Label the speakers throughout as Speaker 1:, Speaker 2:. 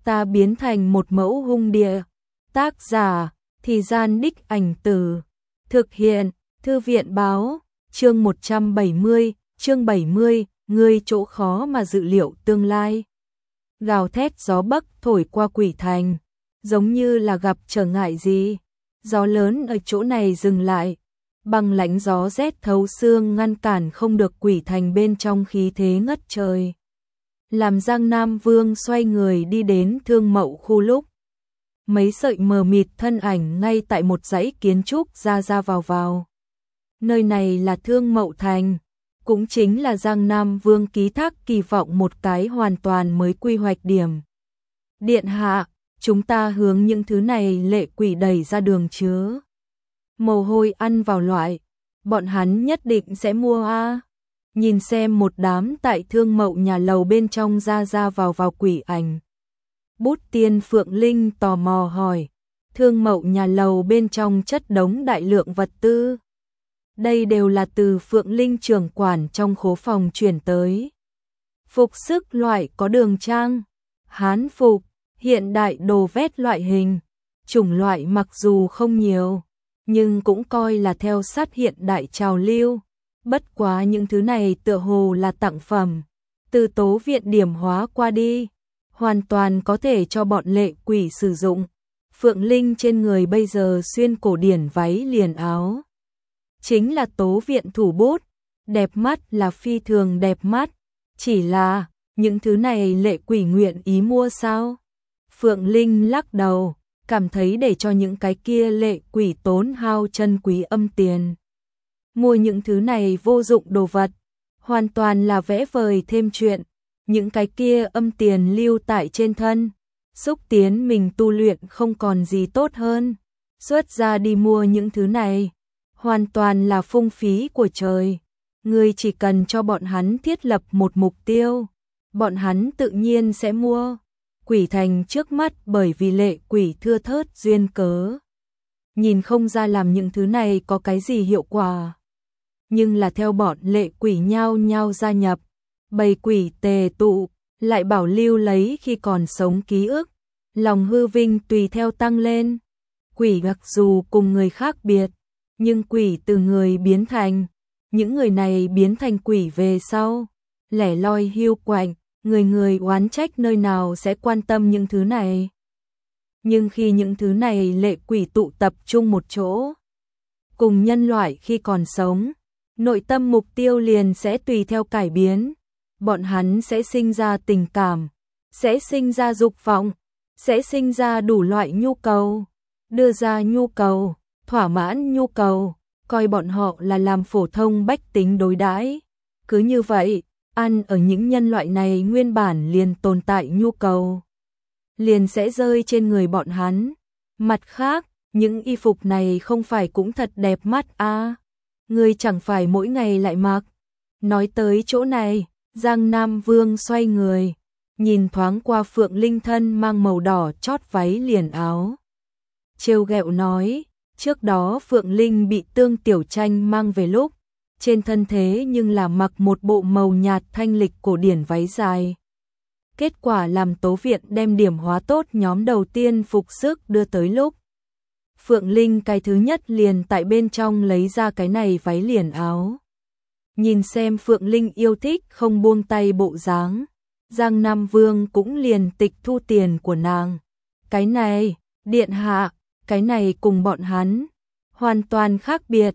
Speaker 1: ta biến thành một mẫu hung địa. Tác giả, Thì Gian Đích Ảnh Từ. Thực hiện, Thư viện Báo. Chương 170, chương 70, ngươi chỗ khó mà dự liệu tương lai. Gào thét gió bắc thổi qua Quỷ Thành, giống như là gặp trở ngại gì. Gió lớn ở chỗ này dừng lại, băng lãnh gió rét thấu xương ngăn cản không được Quỷ Thành bên trong khí thế ngất trời. Làm Giang Nam Vương xoay người đi đến Thương Mậu khu lúc. Mấy sợi mờ mịt thân ảnh ngay tại một dãy kiến trúc ra vào. Nơi này là Thương Mậu Thành, cũng chính là Giang Nam Vương ký thác kỳ vọng một cái hoàn toàn mới quy hoạch điểm. Điện hạ, chúng ta hướng những thứ này lệ quỷ đẩy ra đường chứa. Mồ hôi ăn vào loại, bọn hắn nhất định sẽ mua a. Nhìn xem một đám tại Thương Mậu nhà lầu bên trong ra vào quỷ ảnh. Bút Tiên Phượng Linh tò mò hỏi, Thương Mậu nhà lầu bên trong chất đống đại lượng vật tư. Đây đều là từ Phượng Linh trưởng quản trong khố phòng chuyển tới. Phục sức loại có đường trang, hán phục, hiện đại đồ vét loại hình. Chủng loại mặc dù không nhiều, nhưng cũng coi là theo sát hiện đại trào lưu. Bất quá những thứ này tựa hồ là tặng phẩm, từ Tố Viện điểm hóa qua đi, hoàn toàn có thể cho bọn lệ quỷ sử dụng. Phượng Linh trên người bây giờ xuyên cổ điển váy liền áo, chính là Tố Viện thủ bút, đẹp mắt là phi thường đẹp mắt, chỉ là những thứ này lệ quỷ nguyện ý mua sao? Phượng Linh lắc đầu, cảm thấy để cho những cái kia lệ quỷ tốn hao chân quý âm tiền. Mua những thứ này vô dụng đồ vật, hoàn toàn là vẽ vời thêm chuyện, những cái kia âm tiền lưu tại trên thân, xúc tiến mình tu luyện không còn gì tốt hơn, xuất ra đi mua những thứ này, hoàn toàn là phung phí của trời. Ngươi chỉ cần cho bọn hắn thiết lập một mục tiêu, bọn hắn tự nhiên sẽ mua. Quỷ Thành trước mắt bởi vì lệ quỷ thưa thớt duyên cớ, nhìn không ra làm những thứ này có cái gì hiệu quả. Nhưng là theo bọn lệ quỷ nhao nhao gia nhập, bầy quỷ tề tụ, lại bảo lưu lấy khi còn sống ký ức, lòng hư vinh tùy theo tăng lên. Quỷ mặc dù cùng người khác biệt, nhưng quỷ từ người biến thành, những người này biến thành quỷ về sau, lẻ loi hiu quạnh, người oán trách nơi nào sẽ quan tâm những thứ này. Nhưng khi những thứ này lệ quỷ tụ tập trung một chỗ, cùng nhân loại khi còn sống, nội tâm mục tiêu liền sẽ tùy theo cải biến. Bọn hắn sẽ sinh ra tình cảm, sẽ sinh ra dục vọng, sẽ sinh ra đủ loại nhu cầu, đưa ra nhu cầu, thỏa mãn nhu cầu, coi bọn họ là làm phổ thông bách tính đối đãi. Cứ như vậy, ăn ở những nhân loại này nguyên bản liền tồn tại nhu cầu, liền sẽ rơi trên người bọn hắn. Mặt khác, những y phục này không phải cũng thật đẹp mắt à? Ngươi chẳng phải mỗi ngày lại mặc. Nói tới chỗ này, Giang Nam Vương xoay người, nhìn thoáng qua Phượng Linh thân mang màu đỏ chót váy liền áo. Trêu ghẹo nói, trước đó Phượng Linh bị Tương Tiểu Tranh mang về lúc, trên thân thế nhưng là mặc một bộ màu nhạt thanh lịch cổ điển váy dài. Kết quả làm Tố Viện đem điểm hóa tốt nhóm đầu tiên phục sức đưa tới lúc, Phượng Linh cái thứ nhất liền tại bên trong lấy ra cái này váy liền áo. Nhìn xem Phượng Linh yêu thích không buông tay bộ dáng, Giang Nam Vương cũng liền tịch thu tiền của nàng. Cái này, điện hạ, cái này cùng bọn hắn hoàn toàn khác biệt.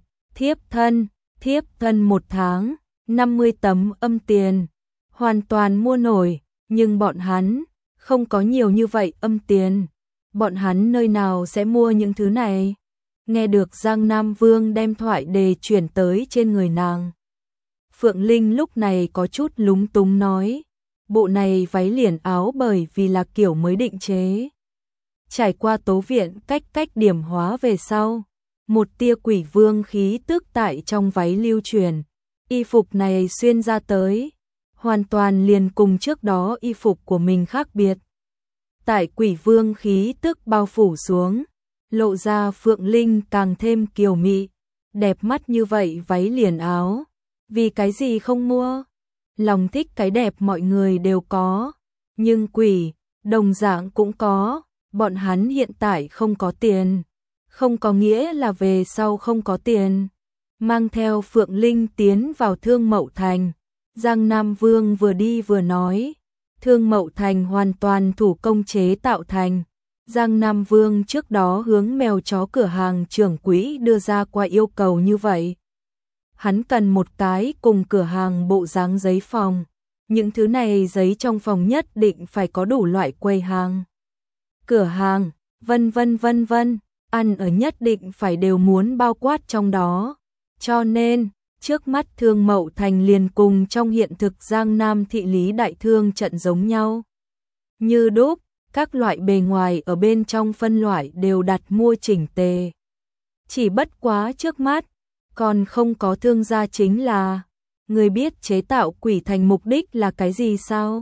Speaker 1: Thiếp thân 1 tháng, 50 tấm âm tiền, hoàn toàn mua nổi, nhưng bọn hắn không có nhiều như vậy âm tiền. Bọn hắn nơi nào sẽ mua những thứ này? Nghe được Giang Nam Vương đem thoại đề chuyển tới trên người nàng, Phượng Linh lúc này có chút lúng túng nói, bộ này váy liền áo bởi vì là kiểu mới định chế. Trải qua Tố Viện cách điểm hóa về sau, một tia quỷ vương khí tức tại trong váy lưu truyền, y phục này xuyên ra tới, hoàn toàn liền cùng trước đó y phục của mình khác biệt. Tại quỷ vương khí tức bao phủ xuống, lộ ra Phượng Linh càng thêm kiều mị, đẹp mắt như vậy váy liền áo, vì cái gì không mua? Lòng thích cái đẹp mọi người đều có, nhưng quỷ, đồng dạng cũng có, bọn hắn hiện tại không có tiền, không có nghĩa là về sau không có tiền. Mang theo Phượng Linh tiến vào Thương Mậu Thành, Giang Nam Vương vừa đi vừa nói, Thương Mậu Thành hoàn toàn thủ công chế tạo thành. Giang Nam Vương trước đó hướng mèo chó cửa hàng trưởng quỹ đưa ra qua yêu cầu như vậy. Hắn cần một cái cùng cửa hàng bộ dáng giấy phòng. Những thứ này giấy trong phòng nhất định phải có đủ loại quầy hàng, cửa hàng, vân vân, ăn ở nhất định phải đều muốn bao quát trong đó. Cho nên, trước mắt Thương Mậu Thành liền cùng trong hiện thực Giang Nam thị lý đại thương trận giống nhau. Như đúc, các loại bề ngoài ở bên trong phân loại đều đặt mua chỉnh tề. Chỉ bất quá trước mắt, còn không có thương gia chính là, người biết chế tạo quỷ thành mục đích là cái gì sao?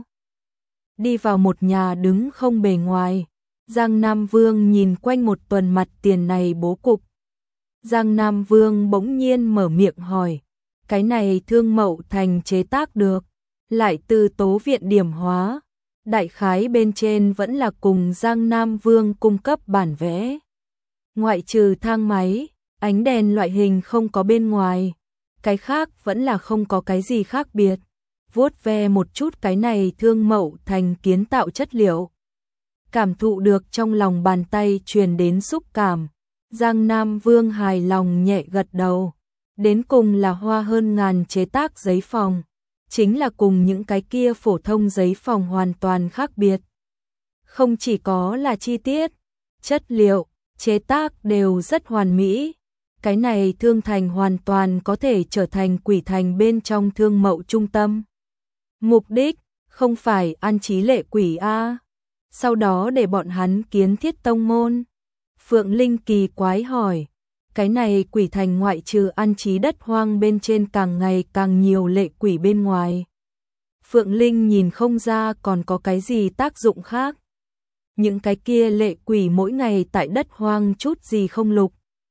Speaker 1: Đi vào một nhà đứng không bề ngoài, Giang Nam Vương nhìn quanh một tuần mặt tiền này bố cục. Giang Nam Vương bỗng nhiên mở miệng hỏi, cái này Thương Mậu Thành chế tác được, lại từ Tố Viện điểm hóa, đại khái bên trên vẫn là cùng Giang Nam Vương cung cấp bản vẽ. Ngoại trừ thang máy, ánh đèn loại hình không có bên ngoài, cái khác vẫn là không có cái gì khác biệt. Vuốt ve một chút cái này Thương Mậu Thành kiến tạo chất liệu, cảm thụ được trong lòng bàn tay truyền đến xúc cảm. Giang Nam Vương hài lòng nhẹ gật đầu, đến cùng là hoa hơn ngàn chế tác giấy phòng, chính là cùng những cái kia phổ thông giấy phòng hoàn toàn khác biệt. Không chỉ có là chi tiết, chất liệu, chế tác đều rất hoàn mỹ. Cái này Thương Thành hoàn toàn có thể trở thành quỷ thành bên trong thương mậu trung tâm. Mục đích, không phải an trí lệ quỷ A. Sau đó để bọn hắn kiến thiết tông môn. Phượng Linh kỳ quái hỏi, cái này quỷ thành ngoại trừ an trí đất hoang bên trên càng ngày càng nhiều lệ quỷ bên ngoài. Phượng Linh nhìn không ra còn có cái gì tác dụng khác. Những cái kia lệ quỷ mỗi ngày tại đất hoang chút gì không lục.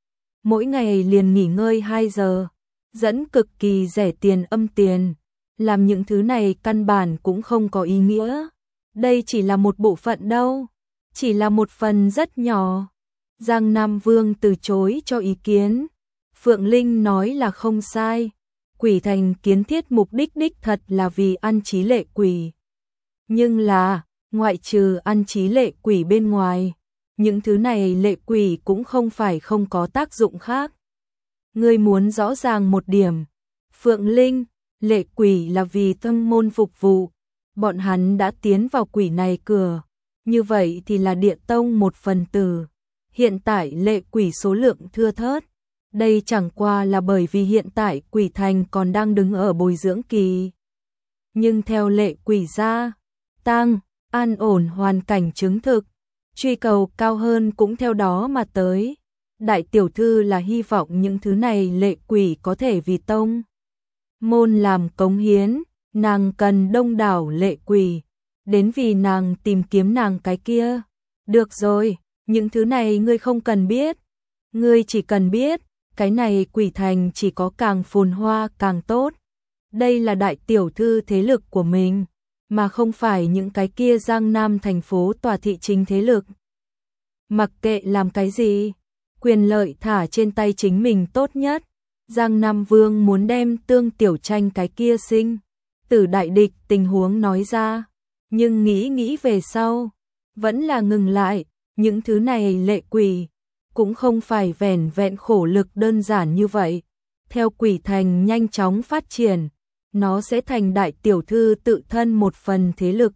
Speaker 1: Mỗi ngày liền nghỉ ngơi 2 giờ, dẫn cực kỳ rẻ tiền âm tiền. Làm những thứ này căn bản cũng không có ý nghĩa. Đây chỉ là một bộ phận đâu, chỉ là một phần rất nhỏ. Giang Nam Vương từ chối cho ý kiến. Phượng Linh nói là không sai. Quỷ thành kiến thiết mục đích đích thật là vì an trí lệ quỷ. Nhưng là, ngoại trừ an trí lệ quỷ bên ngoài, những thứ này lệ quỷ cũng không phải không có tác dụng khác. Ngươi muốn rõ ràng một điểm. Phượng Linh, lệ quỷ là vì tông môn phục vụ. Bọn hắn đã tiến vào quỷ này cửa. Như vậy thì là địa tông một phần tử. Hiện tại lệ quỷ số lượng thưa thớt. Đây chẳng qua là bởi vì hiện tại quỷ thành còn đang đứng ở bồi dưỡng kỳ. Nhưng theo lệ quỷ gia tăng, an ổn hoàn cảnh chứng thực, truy cầu cao hơn cũng theo đó mà tới. Đại tiểu thư là hy vọng những thứ này lệ quỷ có thể vì tông môn làm cống hiến, nàng cần đông đảo lệ quỷ, đến vì nàng tìm kiếm nàng cái kia. Được rồi, những thứ này ngươi không cần biết, ngươi chỉ cần biết, cái này quỷ thành chỉ có càng phồn hoa càng tốt. Đây là đại tiểu thư thế lực của mình, mà không phải những cái kia Giang Nam thành phố tòa thị chính thế lực. Mặc kệ làm cái gì, quyền lợi thả trên tay chính mình tốt nhất. Giang Nam Vương muốn đem Tương Tiểu Tranh cái kia sinh tử đại địch tình huống nói ra, nhưng nghĩ về sau, vẫn là ngừng lại. Những thứ này lệ quỷ cũng không phải vẻn vẹn khổ lực đơn giản như vậy. Theo quỷ thành nhanh chóng phát triển, nó sẽ thành đại tiểu thư tự thân một phần thế lực.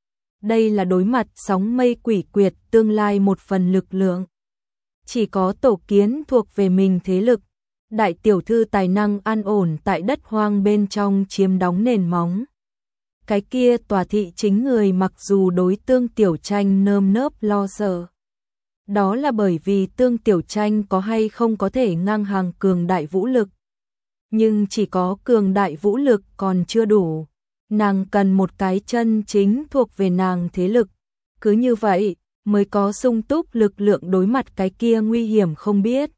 Speaker 1: Đây là đối mặt sóng mây quỷ quyệt tương lai một phần lực lượng. Chỉ có tổ kiến thuộc về mình thế lực, đại tiểu thư tài năng an ổn tại đất hoang bên trong chiếm đóng nền móng. Cái kia tòa thị chính người mặc dù đối Tương Tiểu Tranh nơm nớp lo sợ, đó là bởi vì Tương Tiểu Tranh có hay không có thể ngang hàng cường đại vũ lực. Nhưng chỉ có cường đại vũ lực còn chưa đủ, nàng cần một cái chân chính thuộc về nàng thế lực. Cứ như vậy mới có sung túc lực lượng đối mặt cái kia nguy hiểm không biết.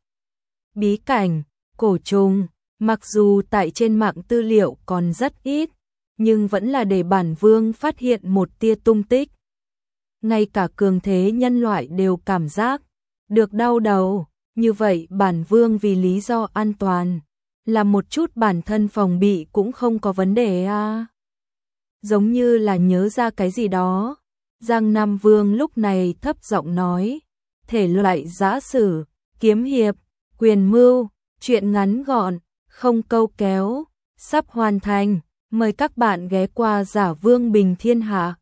Speaker 1: Bí cảnh, cổ trùng, mặc dù tại trên mạng tư liệu còn rất ít, nhưng vẫn là để bản vương phát hiện một tia tung tích. ngay cả cường thế nhân loại đều cảm giác được đau đầu. Như vậy bản vương vì lý do an toàn, là một chút bản thân phòng bị cũng không có vấn đề à. Giống như là nhớ ra cái gì đó, Giang Nam Vương lúc này thấp giọng nói, thể loại giã sử, kiếm hiệp, quyền mưu, truyện ngắn gọn, không câu kéo, sắp hoàn thành, mời các bạn ghé qua Giả Vương Bình Thiên Hạ.